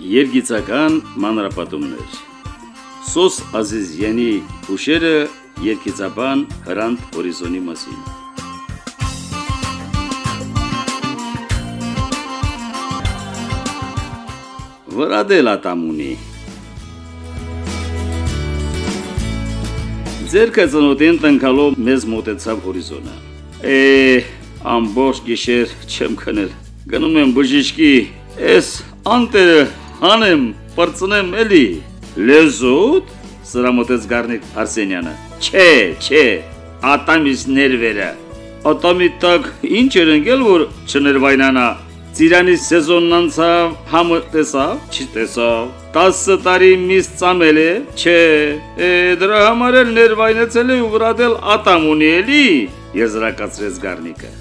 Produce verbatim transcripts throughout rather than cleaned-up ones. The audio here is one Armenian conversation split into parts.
Երգիծական մանրապատումներ Սոս Ազիզյանի հուշերը երգիծաբան Հրանտ Հորիզոնի մասին Վրադել ատամունի Ձերքը ծնոտին տնկալով մեզ մոտեցավ Հորիզոնը Է, ամբողջ գիշեր չեմ քնել Գնում եմ բժիշկի Ես անտերը հանեմ, պրծնեմ էլի Լեզուտ, սրամոտեց Գառնիկ Արսենյանը Չէ, չէ, ատամիս ներվերը Ատամի տակ ինչ էր ընկել, որ չներվայնանա Ծիրանի սեզոնն անցավ, համը տեսավ, չտեսավ Տասը տարի միս ծամել է, չէ Է, դրա համար էլ ներվայնեցել է ու վրադել ատամ ունի էլի Եզրակացրեց Գառնիկը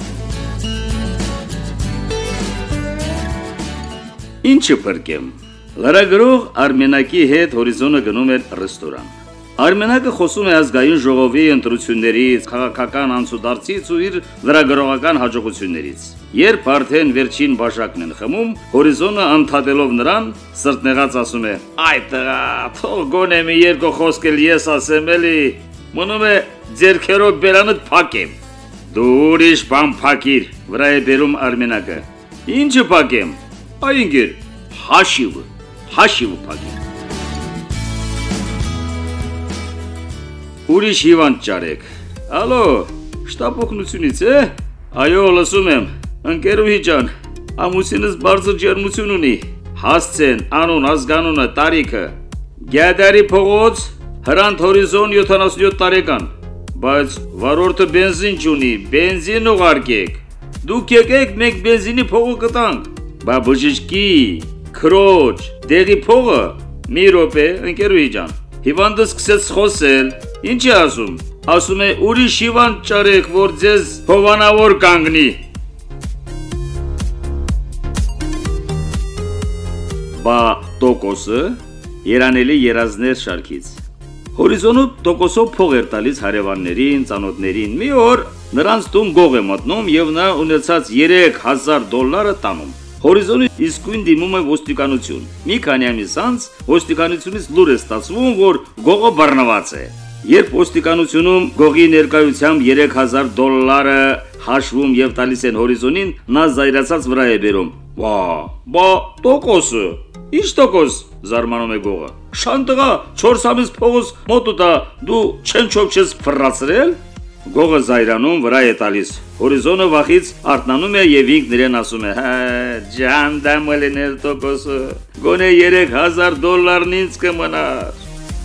Ինչը պրկեմ Լրագրող Արմենակի հետ Հորիզոնը գնում էր ռեստորան Արմենակը խոսում է ազգային ժողովի ընտրություններից, քաղաքական անցուդարձից ու իր լրագրողական հաջողություններից Երբ արդեն վերջին բաժակն են խմում, Հորիզոնը ընդհատելով նրան, սրտնեղած ասում է Այ տղա, թող գոնե մի երկու խոսք էլ ես ասեմ էլի Մնում է ձերքերով բերանդ փակեմ Դու ուրիշ բան փակիր, վրա է բերում Արմենակը Ինչը փակեմ Այնգեր, հաշիվը, հաշիվը պագիր Ուրիշ հիվանդ ճարեք Ալո, շտապօգնությունից է Այո, լսում եմ, ընկերուհի ջան Ամուսինս բարձր ջերմություն ունի Հասցեն, անուն, ազգանունը, տարիքը Գյադարի փողոց, Հրանտ Հորիզոն յոթանասունյոթ տարեկան Բայց վարորդը բենզին չունի, բենզին ուղարկեք Դուք եկեք, մենք բենզինի փողը կտանք Բա բժիշկի, քրոջ, դեղի փողը, մի րոպե, ընկերուհի ջան, հիվանդը սկսեց խոսել, ինչ է ասում, ասում է ուրիշ հիվանդ ճարեք, որ ձեզ հովանավոր կանգնի, բա տոկոսը, երանելի երազներ շարքից, Հորիզոնը տոկոսով փող էր տալիս հարևաններին, ծանոթներին, մի օր նրանց տուն գող է մտնում և նա ունեցած երեք հազար դոլարը տանում, Հորիզոնը իսկույն դիմում է ոստիկանություն։ Մի քանի ամիս անց ոստիկանությունից լուր է ստացվում, որ գողը բռնված է։ Երբ ոստիկանությունում գողի ներկայությամբ երեք հազար դոլարը հաշվում եւ տալիս են Հորիզոնին, նա զայրացած վրա է բերում։ Բա, բա տոկոսը։ Ինչ տոկոս, զարմանում է գողը։ Շանտղա, չորս ամիս փողոց մոտուտա, դու չենչով չես ֆռացրել։ Գողը զայրանում վրա է տալիս։ Հորիզոնը վախից արթնանում է եւ ինքն իրեն ասում է. «Հա, ջանդամել ներ տոկոսը, գոնե երեք հազար դոլարն ինձ կմնար»։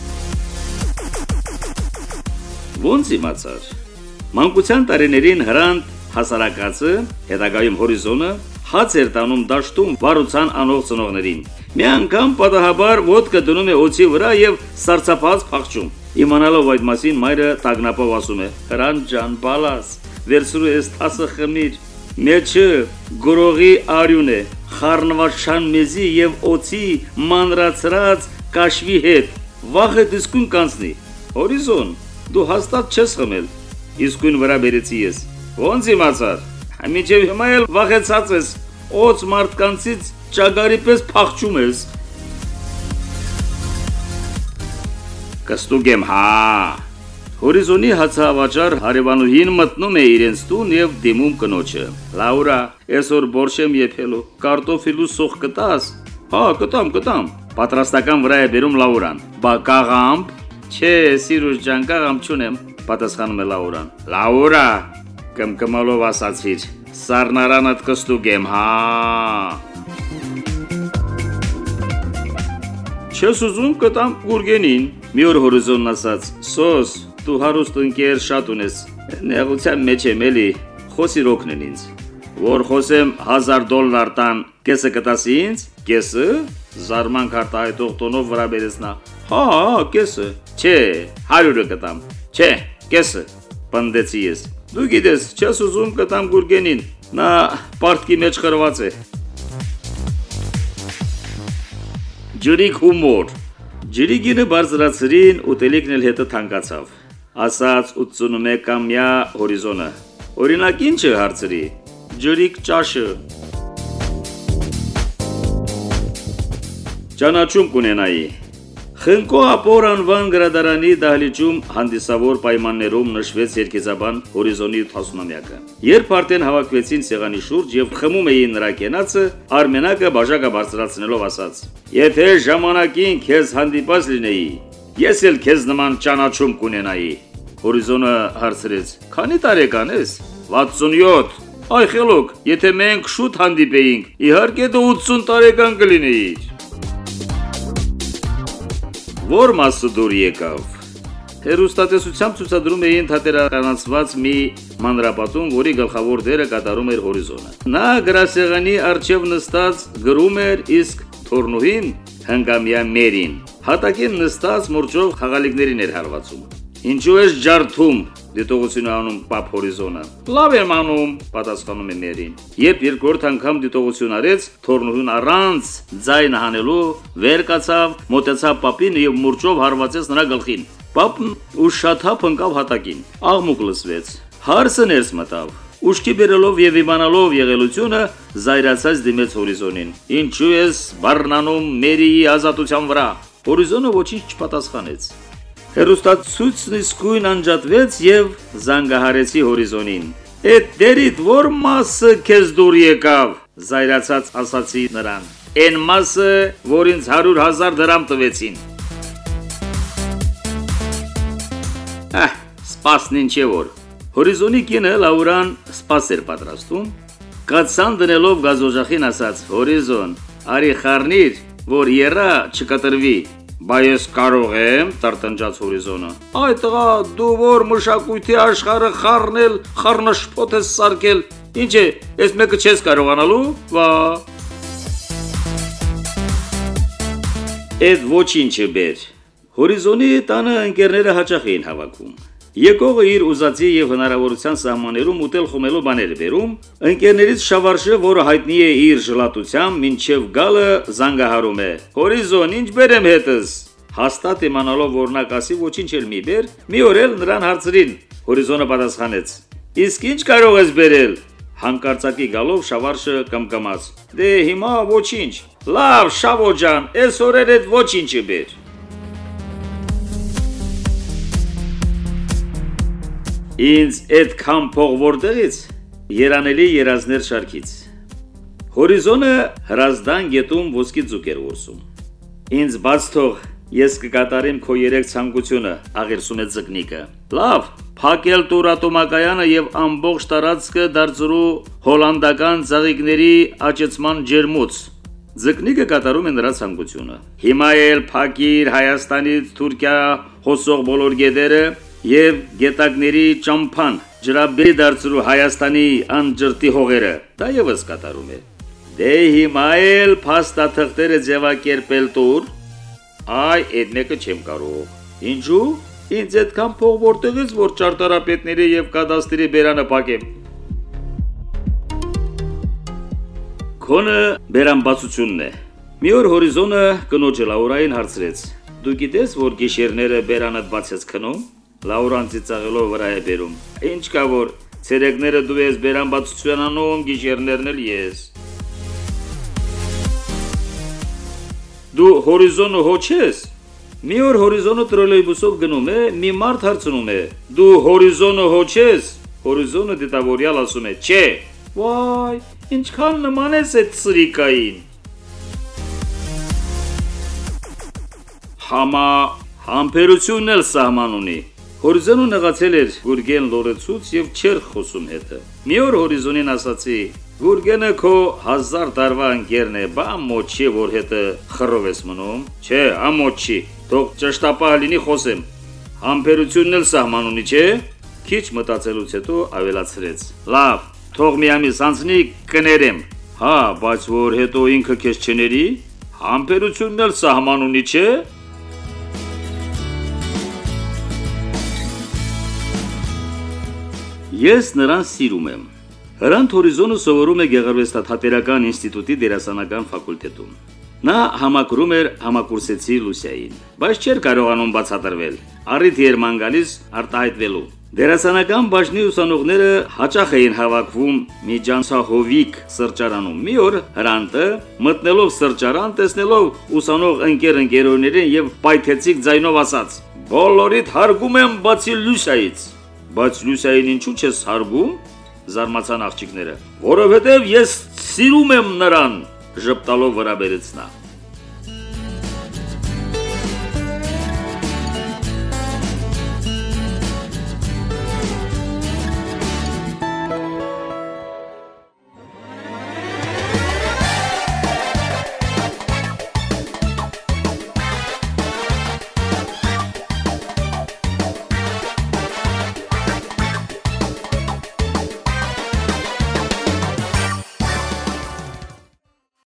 Ոնց իմացար։ Մանկության տարիներին Հրանտ հասարակացը, հետագայում Հորիզոնը, հաց էր տանում դաշտում վարության անող ծնողներին։ Մի անգամ պատահաբար ոտքը դնում է օձի վրա եւ սարսափած փախչում։ Իմանալով այդ մասին մայրը տագնապով ասում է. «Հրանտ ջան, բալաս, վերցրու ես տասը խմիր, մեջը գրողի արյուն է, խառնված մեզի եւ օձի մանրացրած կաշվի հետ, վաղը դիսկուն կանցնի»։ Հորիզոն, դու հաստատ չես խմել։ Իսկույն վրա բերեցի ես։ Ոնց իմացար։ Մինչև հիմա էլ վախեցած ես, օձ մարդկանցից ճագարի պես փախչում ես։ Կստուգեմ, հա։ Հորիզոնի հացահավաճար հարևանուհին մտնում է իրենց տուն եւ դիմում կնոջը։ Լաուրա, այսօր բորշ եմ եփելու, կարտոֆիլու սոխ կտաս։ Հա, կտամ, կտամ։ Պատրաստական վրա է բերում Լաուրան։ Բա կաղամբ։ Չէ, Սիրուժ ջան, կաղամբ չունեմ, պատասխանում է Լաուրան։ Լաուրա, կմկմալով ասացիր, սառնարանդ կստուգեմ, հա։ Չես ուզում կտամ գուրգենին։ Մի օր Հորիզոնն ասաց. «Սոս, դու հարուստ ընկեր շատ ունես, նեղության մեջ եմ էլի, խոսիր օգնեն ինձ, որ խոսեմ հազար դոլար տան, կեսը կտասի ինձ, կեսը, զարմանք արտահայտող տոնով վրա բերեց նա, հա, հա, կեսը, չէ, հարյուրը կտամ, չէ, կեսը, պնդեցի ես, դու գիտես, չես ուզում կտամ գուրգենին, նա պարտքի մեջ խրված է, ջրիկ հումոր, Ջրիգինը բարձրացրին, ուտելիքն էլ հետը թանկացավ, ասաց ութսունմեկամյա Հորիզոնը, օրինակ ինչը հարցրի, ջրիկ ճաշը, ճանաչում կունենայի։ Խնկո ապոր անվան գրադարանի դահլիճում հանդիսավոր պայմաններում նշվեց երկեզաբան հորիզոնի ութասունամյակը։ Երբ արդեն հավաքվեցին սեղանի շուրջ եւ խմում էին նրա կենացը, Արմենակը բաժակը բարձրացնելով ասաց. «Եթե ժամանակին քեզ հանդիպած լինեի, ես էլ քեզ նման ճանաչում կունենայի»։ Հորիզոնը հարցրեց. «Քանի տարեկան ես»։ վաթսունյոթ։ Այ խելոք, եթե մենք շուտ հանդիպեինք, իհարկե դու ութսուն տարեկան կլինեիր։ Որ մասը դուր եկավ։ Հերոստատեսությամբ ցուցադրում էին թատերականացված մի մանրապատում, որի գլխավոր դերը կատարում էր Հորիզոնը։ Նա գրասեղանի առջև նստած գրում էր, իսկ թորնուհին հնգամյա Մերին հատակին նստած մուրճով խաղալիքներին էր հարվածում։ Ինչու ես ջարդում, դիտողություն անում պապ Հորիզոնը։ Լավ եմ անում, պատասխանում է Մերին։ Երբ երկրորդ անգամ դիտողություն արեց, թորնուհին առանց ձայն հանելու վեր կացավ, մոտեցավ պապին եւ մուրճով հարվածեց նրա գլխին։ Պապն ուշաթափ ընկավ հատակին։ Աղմուկ լսվեց։ Հարսը ներս մտավ։ Ուշքի բերելով եւ իմանալով եղելությունը, զայրացած դիմեց Հորիզոնին։ Ինչու ես բառնանում Մերիի ազատության վրա։ Հորիզոնը ոչինչ չպատասխանեց։ Հերոստատուցն իսկույն անջատվեց եւ զանգահարեցի Հորիզոնին։ Էդ դերիդ որ մասը քեզ դուր եկավ, զայրացած ասացի նրան։ Այն մասը, որ ինձ հարյուր հազար դրամ տվեցին։ Ահ, սպասն ինչ է որ։ Հորիզոնի կինը Լաուրան սպաս էր պատրաստում, կացան դնելով գազոժախին ասաց. Հորիզոն, արի խառնիր, որ երա չկտրվի։ Բա ես կարող եմ, տրտնջաց Հորիզոնը։ Այ տղա, դու որ մշակույթի աշխարհը խառնել, խառնաշփոթ ես սարքել։ Ինչ է, ես մեկը չես կարողանալու։ Վա։ Էդ ոչինչը բեր։ Հորիզոնի տանը ընկերները հաճախ էին հավաքում։ Եկողը իր ուզածի եւ հնարավորության սահմաններում ուտել խմելու բաներ բերում, ընկերներից Շավարշը, որը հայտնի է իր ժլատությամբ, մինչև գալը զանգահարում է. Հորիզոն, ինչ բերեմ հետս։ Հաստատ իմանալով, որ նա կասի ոչինչ էլ մի բեր, մի օր էլ նրան հարցրին։ Հորիզոնը պատասխանեց. Իսկ ինչ կարող ես բերել։ Հանկարծակի գալով Շավարշը կմկմաց. Դե հիմա ոչինչ։ Լավ, Շավո ջան, այսօր էլ այդ ոչինչը բեր։ Ինձ այդքան փող որտեղից։ Երանելի երազներ շարքից։ Հորիզոնը հրազդան գետում ոսկի ձուկ էր որսում։ Ինձ բաց թող, ես կկատարեմ քո երեք ցանկությունը, աղերսում է ձկնիկը։ Լավ, փակել տուրատոմակայանը եւ ամբողջ տարածքը դարձրու հոլանդական ծաղիկների աճեցման ջերմուց։ Ձկնիկը կատարում է նրա ցանկությունը։ Հիմա էլ փակիր Հայաստանից Թուրքիա հոսող բոլոր գետերը եւ գետակների ճամփան ջրաբի դարձրու Հայաստանի անջրտի հողերը։ Դա եւս կատարում է։ Դե հիմա էլ փաստաթղթերը ձևակերպել տուր։ Այ այդ մեկը չեմ կարող։ Ինչու՞։ Ինձ այդքան փող որտեղից որ ճարտարապետների եւ կադաստրի բերանը փակեմ։ Քոնը բերանբացությունն է։ Մի օր Հորիզոնը կնոջը Լաուրային հարցրեց. Դու գիտես, որ գիշերները բերանդ բաց ես քնում։ Լաուրան ծիծաղելով վրա է բերում. Ինչ կա որ ցերեկները դու ես բերանբացություն անում, գիշերներն էլ ես։ Դու Հորիզոնը հոչես։ Մի օր Հորիզոնը տրոլեյբուսով գնում է, մի մարդ հարցնում է. Դու Հորիզոնը հոչես։ Հորիզոնը դիտավորյալ ասում է. Չէ։ Վայ, ինչքան նման ես այդ սրիկային։ Համա համբերությունն էլ սահման ունի։ Հորիզոնը նեղացել էր Գուրգեն լորեցուց եւ չեր խոսում հետը։ Մի օր Հորիզոնին ասացի. Գուրգենը քո հազար տարվա ընկերն է, բա ամոչի որ հետը խռով ես մնում։ Չէ, ամոչի։ Թող ճշտապահ լինի խոսեմ։ Համբերությունն էլ սահման ունի, չէ։ Քիչ մտածելուց հետո ավելացրեց. Լավ, թող մի ամիս անցնի կներեմ։ Հա, բայց որ հետո ինքը քեզ չների, համբերությունն էլ սահման ունի, չէ։ Ես նրան սիրում եմ։ Հրանտ Հորիզոնը սովորում է Գեղարվեստաթատերական ինստիտուտի դերասանական ֆակուլտետում։ Նա համակրում էր համակուրսեցի Լուսիային, բայց չէր կարողանում բացատրվել։ Առիթ էր ման գալիս արտահայտվելու։ Դերասանական բաժնի ուսանողները հաճախ էին հավաքվում Միջանցահովիկ սրճարանում։ Մի օր Հրանտը մտնելով սրճարան, տեսնելով ուսանող ընկեր-ընկերոներին եւ պայթեցիկ ձայնով ասաց. «Բոլորիդ հարգում եմ, բացի Լուսայից»։ Բայց Լուսային ինչու՞ չես հարգում, զարմացան աղջիկները։ Որովհետև ես սիրում եմ նրան, ժպտալով վրա բերեց նա։